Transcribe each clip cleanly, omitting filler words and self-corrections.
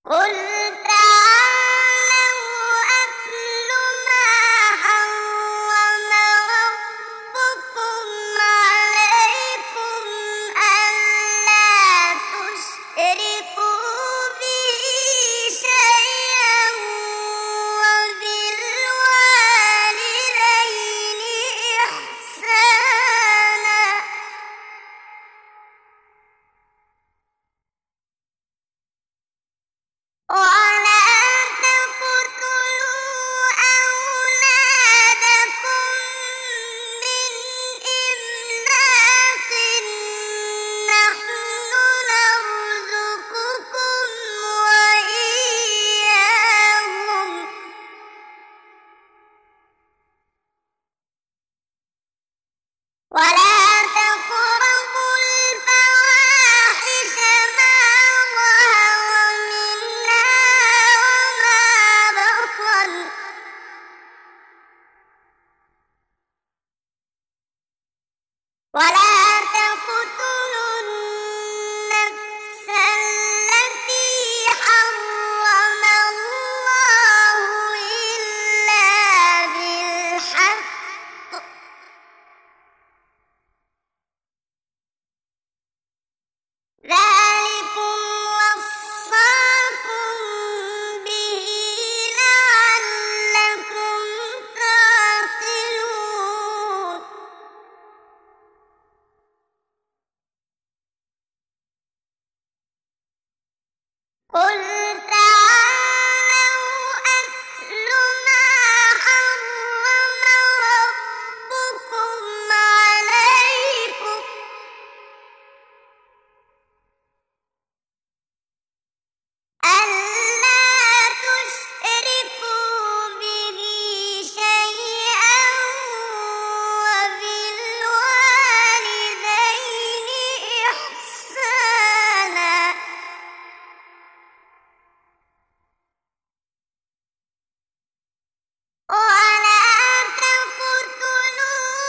قل تعالوا أتل ما حرم ربكم عليكم ألا تشركوا به شيئا وبالوالدين إحسانا ولا تقتلوا أولادكم من إملاق نحن نرزقكم وإياهم ولا تقربوا الفواحش ما ظهر منها وما بطن ولا تقتلوا النفس التي حرم الله إلا بالحق ذلكم وصاكم به لعلكم تعقلون قل تعالوا أتل ما حرم ربكم عليكم ألا تشركوا به شيئا وبالوالدين إحسانا ولا تقتلوا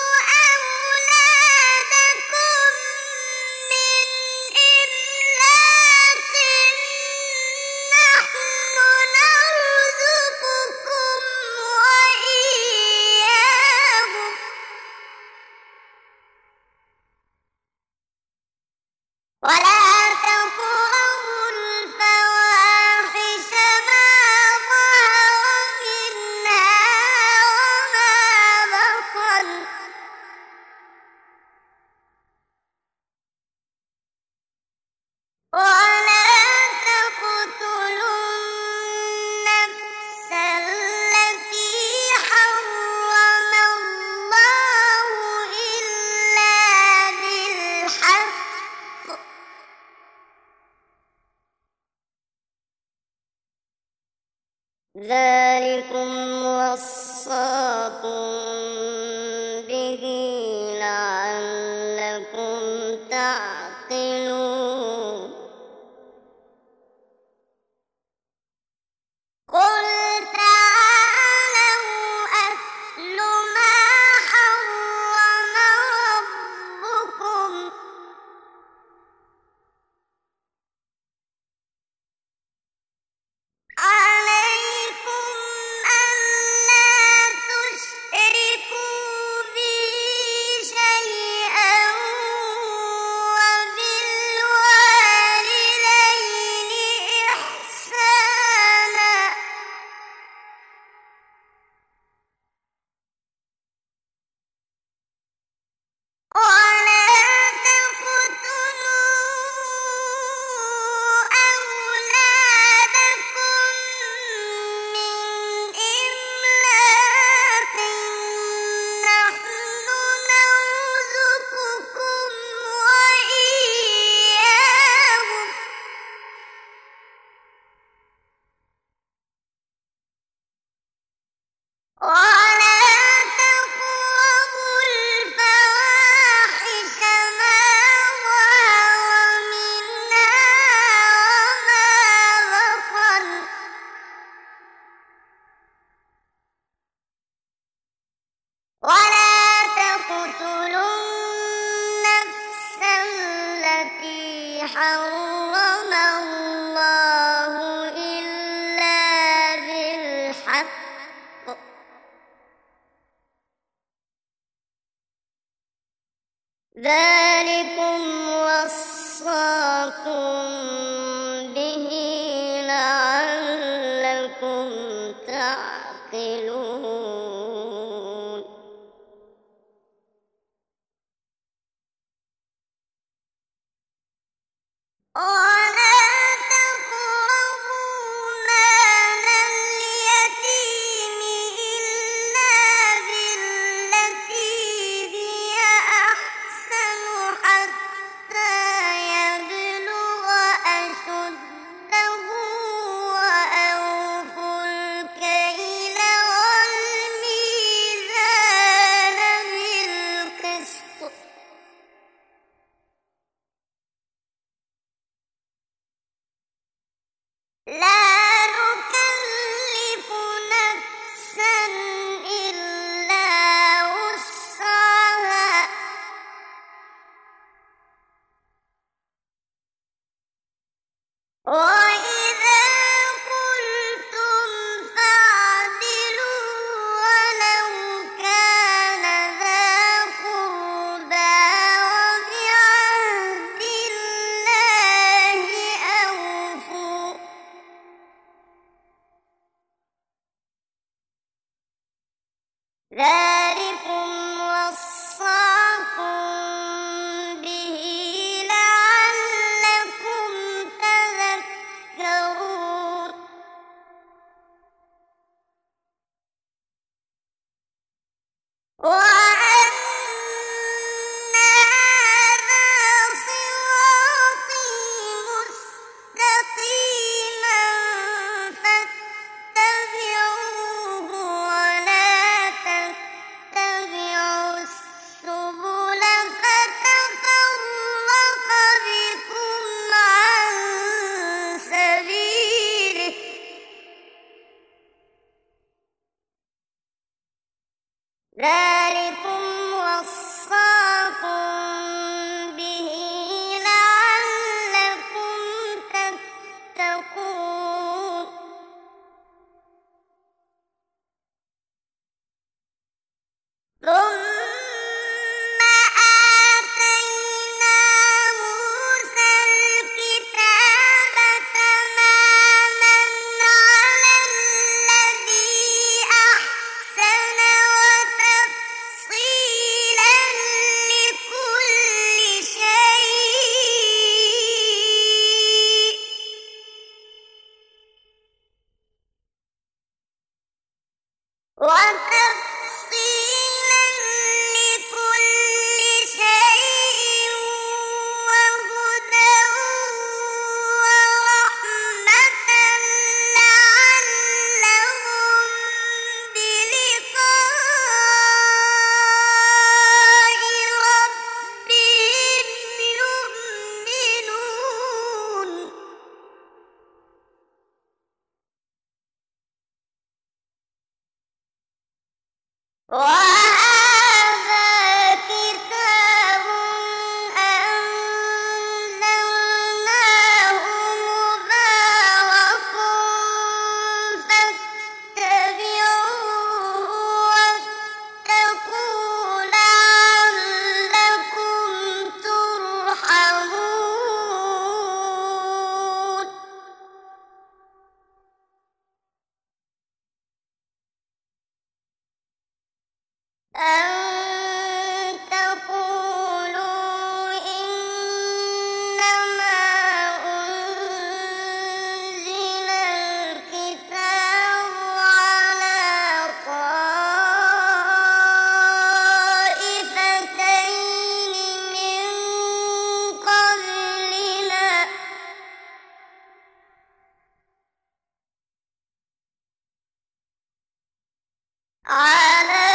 أولادكم من إملاق نحن نرزقكم وإياهم ولا تقربوا الفواحش ما ظهر منها وما بطن ولا تقتلوا النفس التي حرم الله إلا بالحق ذلكم وصاكم به لعلكم تعقلون قل تعالوا أتل ما حرم ربكم عليكم ألا تشركوا به شيئا وبالوالدين إحسانا ولا تقتلوا أولادكم من إملاق نحن نرزقكم وإياهم ولا تقربوا الفواحش ما ظهر منها وما بطن ولا تقتلوا النفس التي حرم الله ذلكم وصاكم به لعلكم تعقلون. ولا تقربوا مال اليتيم إلا بالتي هي أحسن حتى يبلغ أشده وأوفوا الكيل والميزان بالقسط لا نكلف نفسا إلا وسعها وإذا قلتم فاعدلوا ولو كان ذا قربى وبعهد الله أوفوا ذلكم وصاكم به لعلكم تذكرون. وأن هذا صراطي مستقيما فاتبعوه ولا تتبعوا السبل فتفرق بكم عن سبيله ذلكم وصاكم به لعلكم تتقون. ثم آتينا موسى الكتاب تماما على الذي أحسن وتفصيلا لكل شيء وهدى ورحمة لعلهم بلقاء ربهم يؤمنون. وهذا كتاب أنزلناه مبارك فاتبعوه واتقوا لعلكم ترحمون. أن تقولوا إنما أنزل الكتاب على طائفتين من قبلنا على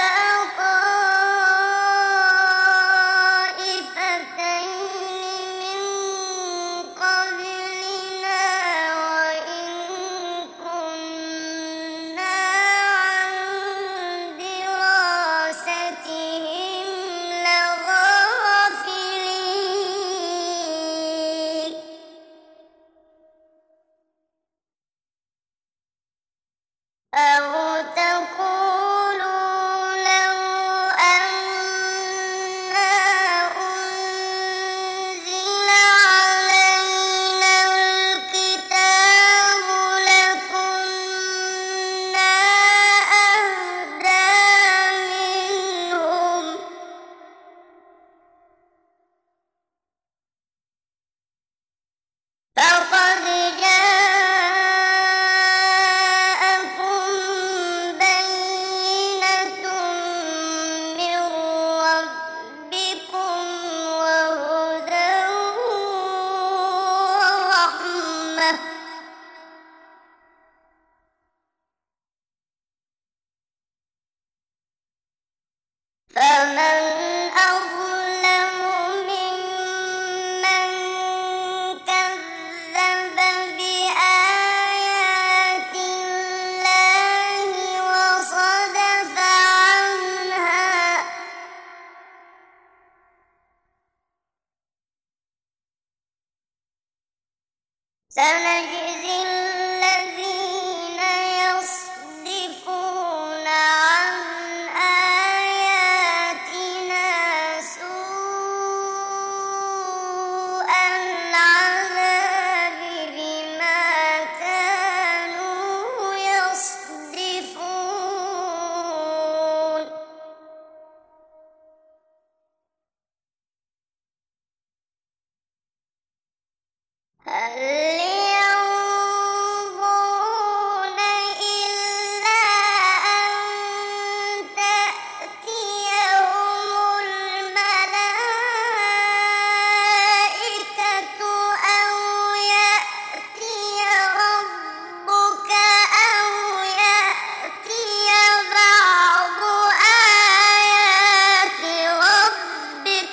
ومن أظلم ممن كذب بآيات الله وصدف عنها سنجزي الذين يصدفون عن آياتنا سوء العذاب بما كانوا يصدفون هل ينظرون إلا أن تأتيهم الملائكة أو يأتي ربك أو يأتي بعض آيات ربك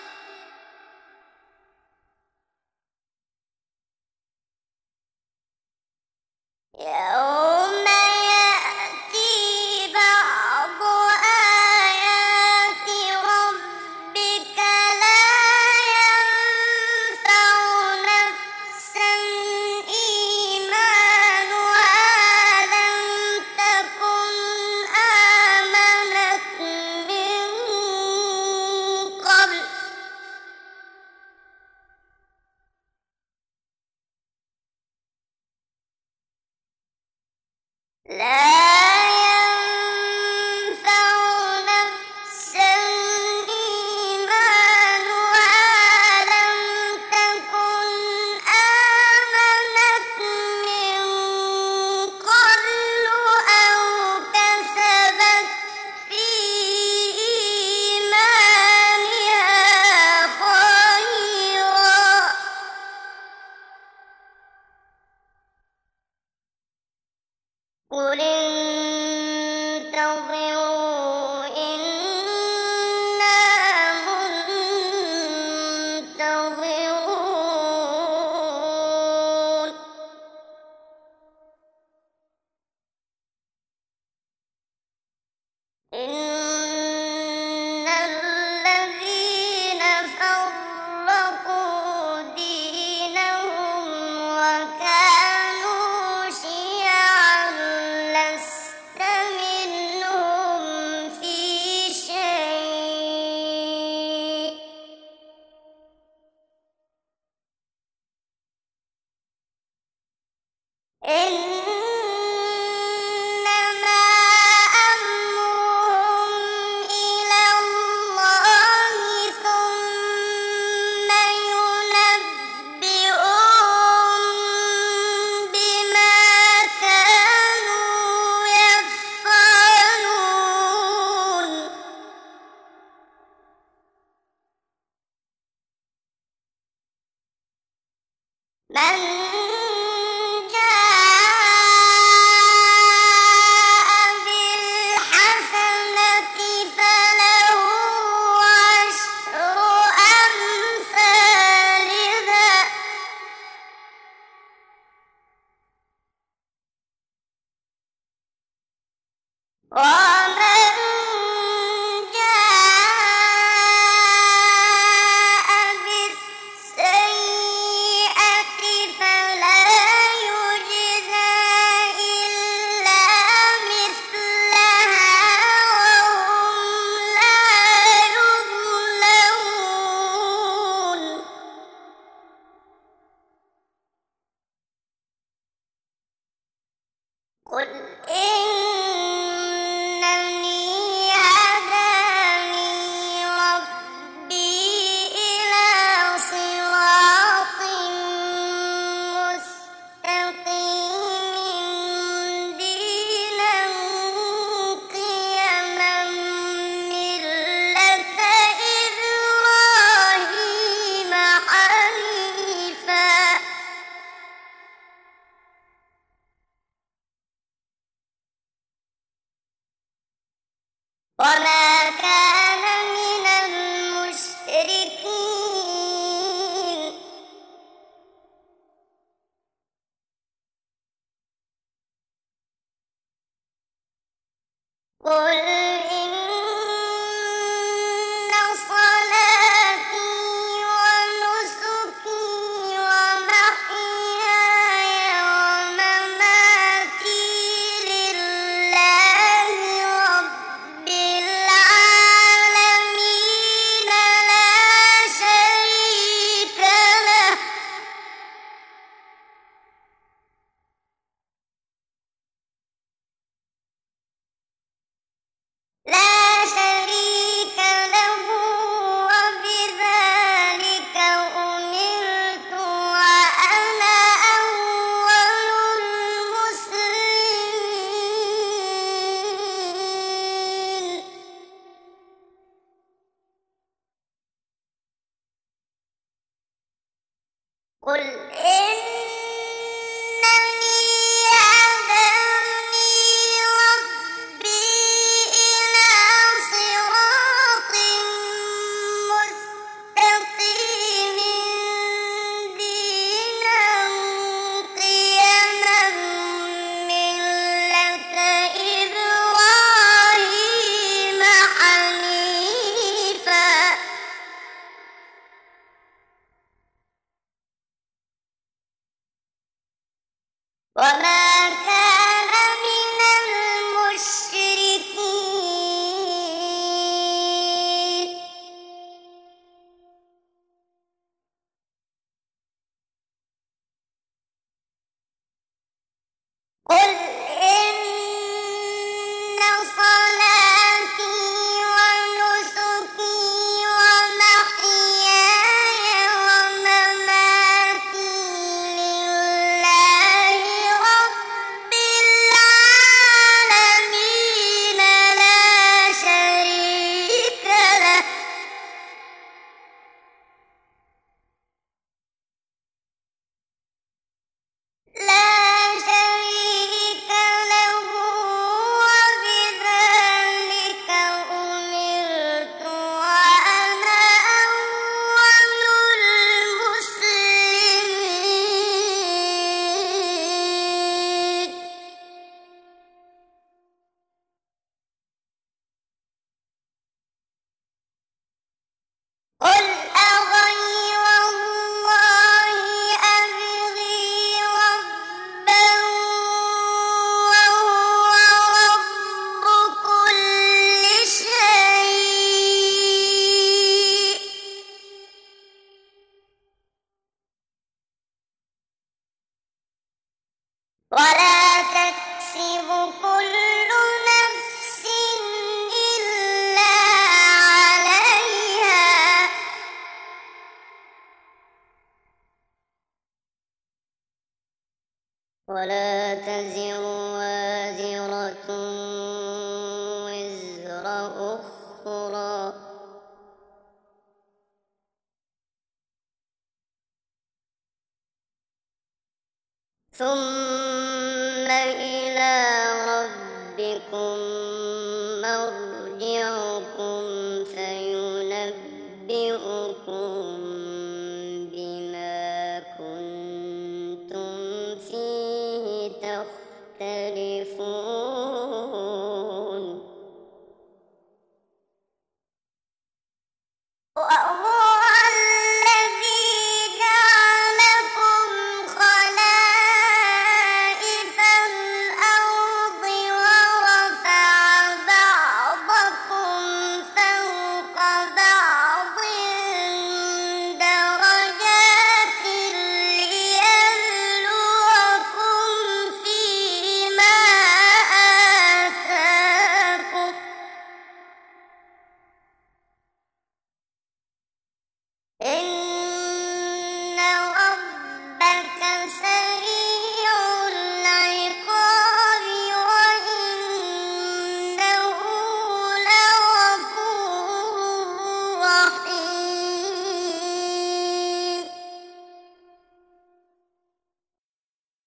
يوم يأتي بعض آيات ربك لا ينفع نفسا إيمانها لم تكن آمنت من قبل لا ينفع نفسا إيمانها لم تكن آمنت من قبل أو كسبت في إيمانها خيرا قل انتظروا إنا منتظرون إن الذين فرقوا دينهم وكانوا شيعا لست منهم في شيء إنما أمرهم إلى الله ثم ينبئهم بما كانوا يفعلون من جاء بالحسنة فله عشر أمثالها ومن جاء بالسيئة فلا يجزى إلا مثلها وهم لا يظلمون قل إنني هداني ربي إلى صراط مستقيم دينا قيما ملة إبراهيم حنيفا وما كان من قل إن صلاتي ونسكي ومحياي ومماتي لله رب العالمين لا شريك له وبذلك أمرت وأنا أول المسلمين قل إنني هداني ربي إلى صراط مستقيم دينا قيما ملة إبراهيم حنيفا وما كان من المشركين قل إن صلاتي ونسكي ومحياي ومماتي لله رب العالمين لا شريك له وبذلك أمرت وأنا أول المسلمين قل أغير الله أبغي ربا وهو رب كل شيء ولا تكسب كل نفس إلا عليها ولا تزر وازرة وزر أخرى ثم إلى ربكم مرجعكم فينبئكم بما كنتم فيه تختلفون